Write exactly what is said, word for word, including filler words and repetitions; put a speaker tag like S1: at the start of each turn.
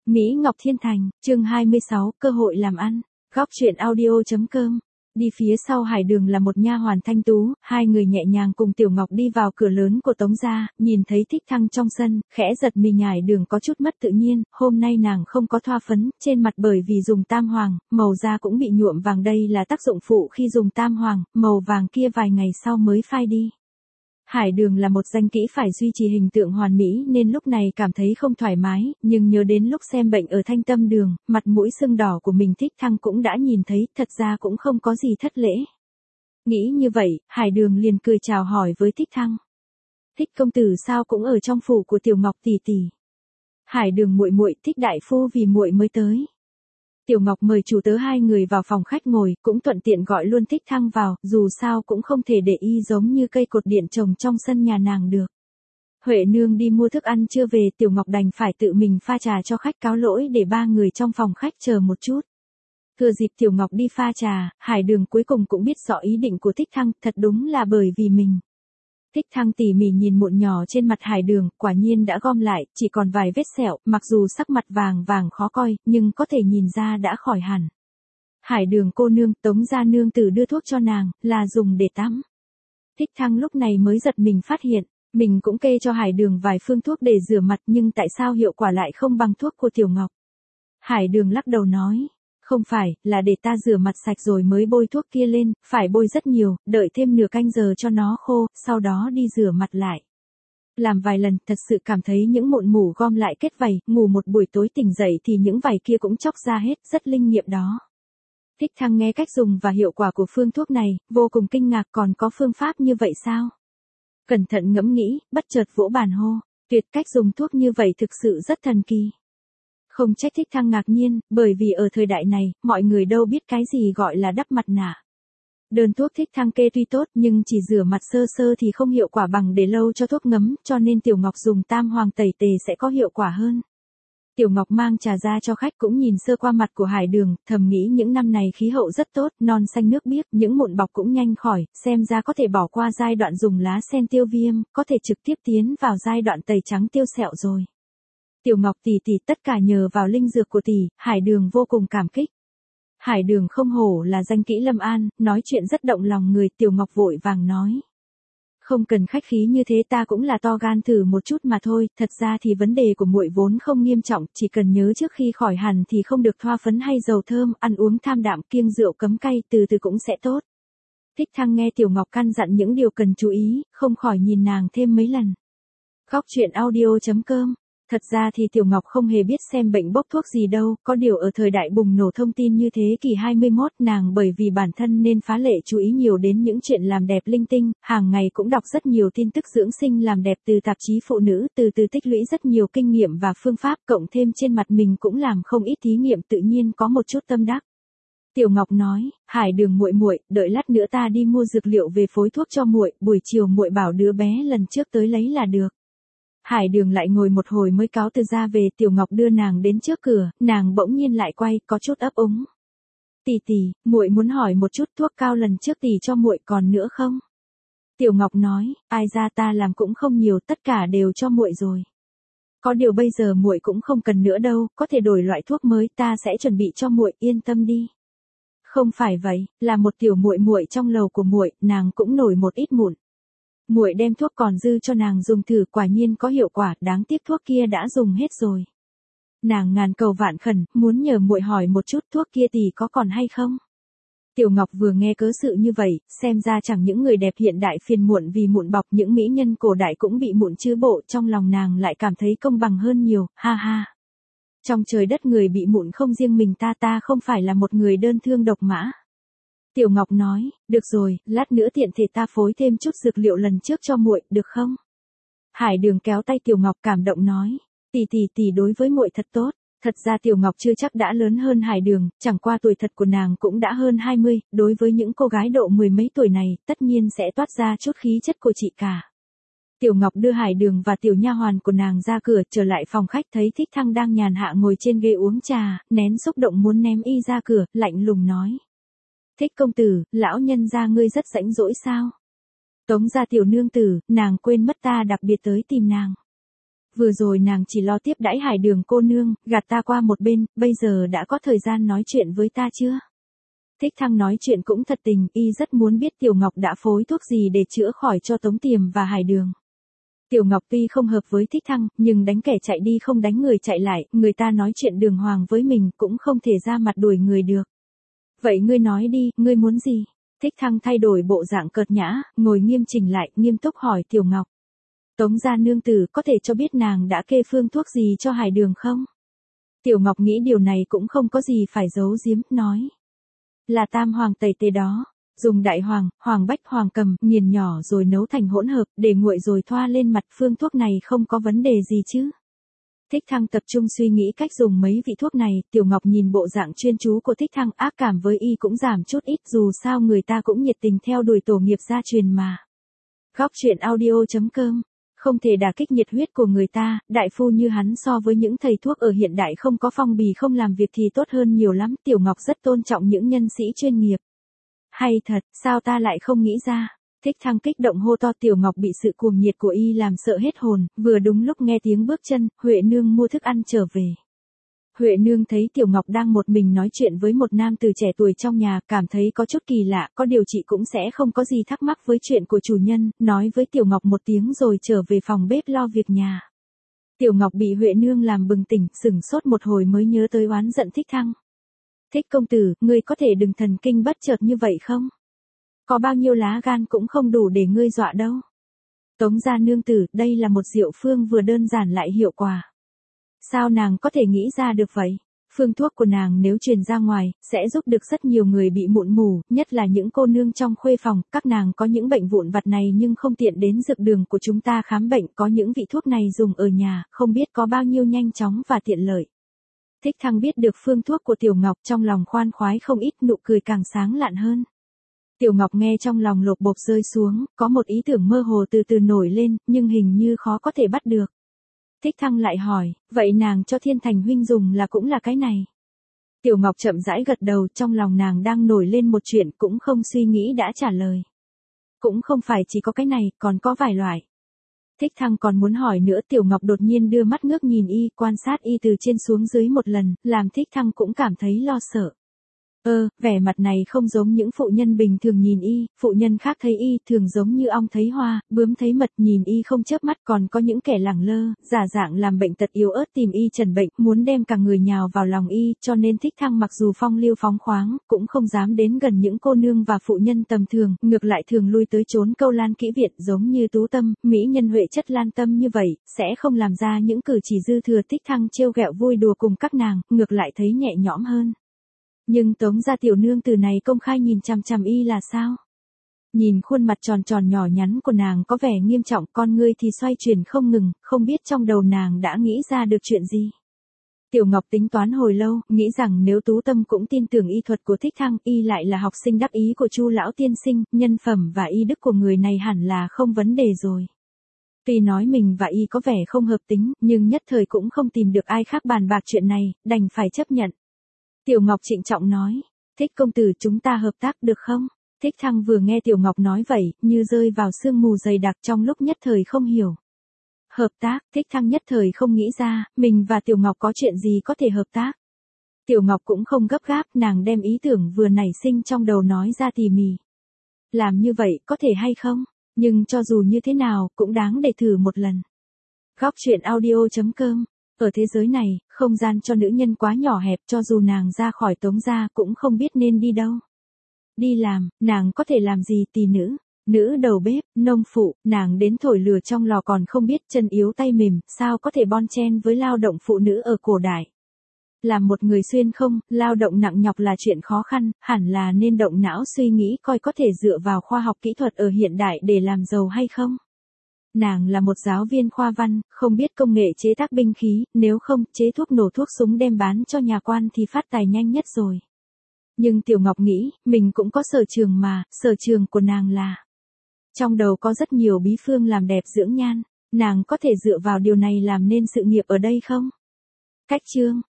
S1: Mỹ Ngọc Thiên Thành, chương hai mươi sáu, cơ hội làm ăn. Góc truyện audio.com. Đi phía sau Hải Đường là một nha hoàn thanh tú, hai người nhẹ nhàng cùng Tiểu Ngọc đi vào cửa lớn của Tống gia, nhìn thấy Thích Thăng trong sân, khẽ giật mình. Hải Đường có chút mất tự nhiên, hôm nay nàng không có thoa phấn, trên mặt bởi vì dùng tam hoàng, màu da cũng bị nhuộm vàng, đây là tác dụng phụ khi dùng tam hoàng, màu vàng kia vài ngày sau mới phai đi. Hải Đường là một danh kỹ phải duy trì hình tượng hoàn mỹ nên lúc này cảm thấy không thoải mái, nhưng nhớ đến lúc xem bệnh ở Thanh Tâm Đường, mặt mũi sưng đỏ của mình Thích Thăng cũng đã nhìn thấy, thật ra cũng không có gì thất lễ. Nghĩ như vậy, Hải Đường liền cười chào hỏi với Thích Thăng. Thích công tử sao cũng ở trong phủ của Tiểu Ngọc tỷ tỷ. Hải Đường muội muội, Thích đại phu vì muội mới tới. Tiểu Ngọc mời chủ tớ hai người vào phòng khách ngồi, cũng thuận tiện gọi luôn Thích Thăng vào, dù sao cũng không thể để y giống như cây cột điện trồng trong sân nhà nàng được. Huệ nương đi mua thức ăn chưa về, Tiểu Ngọc đành phải tự mình pha trà cho khách, cáo lỗi để ba người trong phòng khách chờ một chút. Thừa dịp Tiểu Ngọc đi pha trà, Hải Đường cuối cùng cũng biết rõ ý định của Thích Thăng, thật đúng là bởi vì mình. Thích Thăng tỉ mỉ nhìn mụn nhỏ trên mặt Hải Đường, quả nhiên đã gom lại, chỉ còn vài vết sẹo, mặc dù sắc mặt vàng vàng khó coi, nhưng có thể nhìn ra đã khỏi hẳn. Hải Đường cô nương, Tống gia nương tử đưa thuốc cho nàng, là dùng để tắm. Thích Thăng lúc này mới giật mình phát hiện, mình cũng kê cho Hải Đường vài phương thuốc để rửa mặt, nhưng tại sao hiệu quả lại không bằng thuốc của Tiểu Ngọc? Hải Đường lắc đầu nói. Không phải, là để ta rửa mặt sạch rồi mới bôi thuốc kia lên, phải bôi rất nhiều, đợi thêm nửa canh giờ cho nó khô, sau đó đi rửa mặt lại. Làm vài lần, thật sự cảm thấy những mụn mủ gom lại kết vảy, ngủ một buổi tối tỉnh dậy thì những vảy kia cũng chóc ra hết, rất linh nghiệm đó. Thích Thăng nghe cách dùng và hiệu quả của phương thuốc này, vô cùng kinh ngạc, còn có phương pháp như vậy sao? Cẩn thận ngẫm nghĩ, bất chợt vỗ bàn hô, tuyệt, cách dùng thuốc như vậy thực sự rất thần kỳ. Không trách Thích Thăng ngạc nhiên, bởi vì ở thời đại này, mọi người đâu biết cái gì gọi là đắp mặt nạ. Đơn thuốc Thích Thăng kê tuy tốt nhưng chỉ rửa mặt sơ sơ thì không hiệu quả bằng để lâu cho thuốc ngấm, cho nên Tiểu Ngọc dùng tam hoàng tẩy tề sẽ có hiệu quả hơn. Tiểu Ngọc mang trà ra cho khách, cũng nhìn sơ qua mặt của Hải Đường, thầm nghĩ những năm này khí hậu rất tốt, non xanh nước biếc, những mụn bọc cũng nhanh khỏi, xem ra có thể bỏ qua giai đoạn dùng lá sen tiêu viêm, có thể trực tiếp tiến vào giai đoạn tẩy trắng tiêu sẹo rồi. Tiểu Ngọc tỷ tỷ, tất cả nhờ vào linh dược của tỷ, Hải Đường vô cùng cảm kích. Hải Đường không hổ là danh kỹ Lâm An, nói chuyện rất động lòng người, Tiểu Ngọc vội vàng nói. Không cần khách khí như thế, ta cũng là to gan thử một chút mà thôi, thật ra thì vấn đề của muội vốn không nghiêm trọng, chỉ cần nhớ trước khi khỏi hẳn thì không được thoa phấn hay dầu thơm, ăn uống tham đạm, kiêng rượu cấm cay, từ từ cũng sẽ tốt. Thích Thăng nghe Tiểu Ngọc căn dặn những điều cần chú ý, không khỏi nhìn nàng thêm mấy lần. Góc truyện audio.com. Thật ra thì Tiểu Ngọc không hề biết xem bệnh bốc thuốc gì đâu, có điều ở thời đại bùng nổ thông tin như thế kỷ hai mươi mốt, nàng bởi vì bản thân nên phá lệ chú ý nhiều đến những chuyện làm đẹp linh tinh, hàng ngày cũng đọc rất nhiều tin tức dưỡng sinh làm đẹp từ tạp chí phụ nữ, từ từ tích lũy rất nhiều kinh nghiệm và phương pháp, cộng thêm trên mặt mình cũng làm không ít thí nghiệm, tự nhiên có một chút tâm đắc. Tiểu Ngọc nói, Hải Đường muội muội, đợi lát nữa ta đi mua dược liệu về phối thuốc cho muội, buổi chiều muội bảo đứa bé lần trước tới lấy là được. Hải Đường lại ngồi một hồi mới cáo từ ra về, Tiểu Ngọc đưa nàng đến trước cửa, nàng bỗng nhiên lại quay, có chút ấp úng. Tỷ tỷ, muội muốn hỏi một chút, thuốc cao lần trước tỷ cho muội còn nữa không? Tiểu Ngọc nói, ai ra ta làm cũng không nhiều, tất cả đều cho muội rồi. Có điều bây giờ muội cũng không cần nữa đâu, có thể đổi loại thuốc mới, ta sẽ chuẩn bị cho muội, yên tâm đi. Không phải vậy, là một tiểu muội muội trong lầu của muội, nàng cũng nổi một ít mụn. Muội đem thuốc còn dư cho nàng dùng thử, quả nhiên có hiệu quả, đáng tiếc thuốc kia đã dùng hết rồi. Nàng ngàn cầu vạn khẩn, muốn nhờ muội hỏi một chút, thuốc kia tỷ có còn hay không? Tiểu Ngọc vừa nghe cớ sự như vậy, xem ra chẳng những người đẹp hiện đại phiền muộn vì mụn bọc, những mỹ nhân cổ đại cũng bị mụn chứa bộ, trong lòng nàng lại cảm thấy công bằng hơn nhiều, ha ha. Trong trời đất người bị mụn không riêng mình ta, ta không phải là một người đơn thương độc mã. Tiểu Ngọc nói, được rồi, lát nữa tiện thể ta phối thêm chút dược liệu lần trước cho muội, được không? Hải Đường kéo tay Tiểu Ngọc cảm động nói, tỷ tỷ tỷ đối với muội thật tốt. Thật ra Tiểu Ngọc chưa chắc đã lớn hơn Hải Đường, chẳng qua tuổi thật của nàng cũng đã hơn hai mươi, đối với những cô gái độ mười mấy tuổi này, tất nhiên sẽ toát ra chút khí chất của chị cả. Tiểu Ngọc đưa Hải Đường và tiểu nha hoàn của nàng ra cửa, trở lại phòng khách thấy Thích Thăng đang nhàn hạ ngồi trên ghế uống trà, nén xúc động muốn ném y ra cửa, lạnh lùng nói. Thích công tử, lão nhân gia ngươi rất rãnh rỗi sao? Tống gia tiểu nương tử, nàng quên mất ta đặc biệt tới tìm nàng. Vừa rồi nàng chỉ lo tiếp đãi Hải Đường cô nương, gạt ta qua một bên, bây giờ đã có thời gian nói chuyện với ta chưa? Thích Thăng nói chuyện cũng thật tình, y rất muốn biết Tiểu Ngọc đã phối thuốc gì để chữa khỏi cho Tống Tiềm và Hải Đường. Tiểu Ngọc tuy không hợp với Thích Thăng, nhưng đánh kẻ chạy đi không đánh người chạy lại, người ta nói chuyện đường hoàng với mình cũng không thể ra mặt đuổi người được. Vậy ngươi nói đi, ngươi muốn gì? Thích Thăng thay đổi bộ dạng cợt nhã, ngồi nghiêm chỉnh lại, nghiêm túc hỏi Tiểu Ngọc. Tống gia nương tử có thể cho biết nàng đã kê phương thuốc gì cho Hải Đường không? Tiểu Ngọc nghĩ điều này cũng không có gì phải giấu giếm, nói. Là tam hoàng tẩy tê đó. Dùng đại hoàng, hoàng bách, hoàng cầm, nghiền nhỏ rồi nấu thành hỗn hợp, để nguội rồi thoa lên mặt, phương thuốc này không có vấn đề gì chứ. Thích Thăng tập trung suy nghĩ cách dùng mấy vị thuốc này, Tiểu Ngọc nhìn bộ dạng chuyên chú của Thích Thăng, ác cảm với y cũng giảm chút ít, dù sao người ta cũng nhiệt tình theo đuổi tổ nghiệp gia truyền mà. Góc truyện audio chấm com. Không thể đả kích nhiệt huyết của người ta, đại phu như hắn so với những thầy thuốc ở hiện đại không có phong bì không làm việc thì tốt hơn nhiều lắm, Tiểu Ngọc rất tôn trọng những nhân sĩ chuyên nghiệp. Hay thật, sao ta lại không nghĩ ra? Thích Thăng kích động hô to. Tiểu Ngọc bị sự cuồng nhiệt của y làm sợ hết hồn, vừa đúng lúc nghe tiếng bước chân, Huệ Nương mua thức ăn trở về. Huệ Nương thấy Tiểu Ngọc đang một mình nói chuyện với một nam từ trẻ tuổi trong nhà, cảm thấy có chút kỳ lạ, có điều chị cũng sẽ không có gì thắc mắc với chuyện của chủ nhân, nói với Tiểu Ngọc một tiếng rồi trở về phòng bếp lo việc nhà. Tiểu Ngọc bị Huệ Nương làm bừng tỉnh, sửng sốt một hồi mới nhớ tới oán giận Thích Thăng. Thích công tử, ngươi có thể đừng thần kinh bất chợt như vậy không? Có bao nhiêu lá gan cũng không đủ để ngươi dọa đâu. Tống gia nương tử, đây là một diệu phương vừa đơn giản lại hiệu quả. Sao nàng có thể nghĩ ra được vậy? Phương thuốc của nàng nếu truyền ra ngoài, sẽ giúp được rất nhiều người bị mụn mù, nhất là những cô nương trong khuê phòng, các nàng có những bệnh vụn vặt này nhưng không tiện đến dược đường của chúng ta khám bệnh, có những vị thuốc này dùng ở nhà, không biết có bao nhiêu nhanh chóng và tiện lợi. Thích Thăng biết được phương thuốc của Tiểu Ngọc, trong lòng khoan khoái không ít, nụ cười càng sáng lạn hơn. Tiểu Ngọc nghe trong lòng lột bột rơi xuống, có một ý tưởng mơ hồ từ từ nổi lên, nhưng hình như khó có thể bắt được. Thích Thăng lại hỏi, vậy nàng cho Thiên Thành huynh dùng là cũng là cái này. Tiểu Ngọc chậm rãi gật đầu, trong lòng nàng đang nổi lên một chuyện, cũng không suy nghĩ đã trả lời. Cũng không phải chỉ có cái này, còn có vài loại. Thích Thăng còn muốn hỏi nữa, Tiểu Ngọc đột nhiên đưa mắt ngước nhìn y, quan sát y từ trên xuống dưới một lần, làm Thích Thăng cũng cảm thấy lo sợ. Ơ, vẻ mặt này không giống những phụ nhân bình thường nhìn y, phụ nhân khác thấy y thường giống như ong thấy hoa, bướm thấy mật, nhìn y không chớp mắt, còn có những kẻ lẳng lơ, giả dạng làm bệnh tật yếu ớt tìm y trần bệnh, muốn đem cả người nhào vào lòng y, cho nên Thích Thăng mặc dù phong lưu phóng khoáng, cũng không dám đến gần những cô nương và phụ nhân tầm thường, ngược lại thường lui tới trốn câu lan kỹ viện, giống như Tú Tâm, mỹ nhân Huệ Chất Lan Tâm như vậy, sẽ không làm ra những cử chỉ dư thừa. Thích Thăng trêu ghẹo vui đùa cùng các nàng, ngược lại thấy nhẹ nhõm hơn. Nhưng Tống gia tiểu nương tử này công khai nhìn chằm chằm y là sao? Nhìn khuôn mặt tròn tròn nhỏ nhắn của nàng có vẻ nghiêm trọng, con ngươi thì xoay chuyển không ngừng, không biết trong đầu nàng đã nghĩ ra được chuyện gì. Tiểu Ngọc tính toán hồi lâu, nghĩ rằng nếu Tú Tâm cũng tin tưởng y thuật của Thích Thăng, y lại là học sinh đắc ý của Chu lão tiên sinh, nhân phẩm và y đức của người này hẳn là không vấn đề rồi. Tuy nói mình và y có vẻ không hợp tính, nhưng nhất thời cũng không tìm được ai khác bàn bạc chuyện này, đành phải chấp nhận. Tiểu Ngọc trịnh trọng nói, Thích công tử, chúng ta hợp tác được không? Thích Thăng vừa nghe Tiểu Ngọc nói vậy, như rơi vào sương mù dày đặc, trong lúc nhất thời không hiểu. Hợp tác, Thích Thăng nhất thời không nghĩ ra, mình và Tiểu Ngọc có chuyện gì có thể hợp tác. Tiểu Ngọc cũng không gấp gáp, nàng đem ý tưởng vừa nảy sinh trong đầu nói ra tỉ mỉ. Làm như vậy có thể hay không? Nhưng cho dù như thế nào, cũng đáng để thử một lần. Góc truyện audio chấm com. Ở thế giới này, không gian cho nữ nhân quá nhỏ hẹp, cho dù nàng ra khỏi Tống gia cũng không biết nên đi đâu. Đi làm, nàng có thể làm gì? Tỳ nữ, nữ đầu bếp, nông phụ, nàng đến thổi lửa trong lò còn không biết, chân yếu tay mềm, sao có thể bon chen với lao động phụ nữ ở cổ đại. Làm một người xuyên không, lao động nặng nhọc là chuyện khó khăn, hẳn là nên động não suy nghĩ coi có thể dựa vào khoa học kỹ thuật ở hiện đại để làm giàu hay không. Nàng là một giáo viên khoa văn, không biết công nghệ chế tác binh khí, nếu không, chế thuốc nổ thuốc súng đem bán cho nhà quan thì phát tài nhanh nhất rồi. Nhưng Tiểu Ngọc nghĩ, mình cũng có sở trường mà, sở trường của nàng là. Trong đầu có rất nhiều bí phương làm đẹp dưỡng nhan, nàng có thể dựa vào điều này làm nên sự nghiệp ở đây không? Cách chương,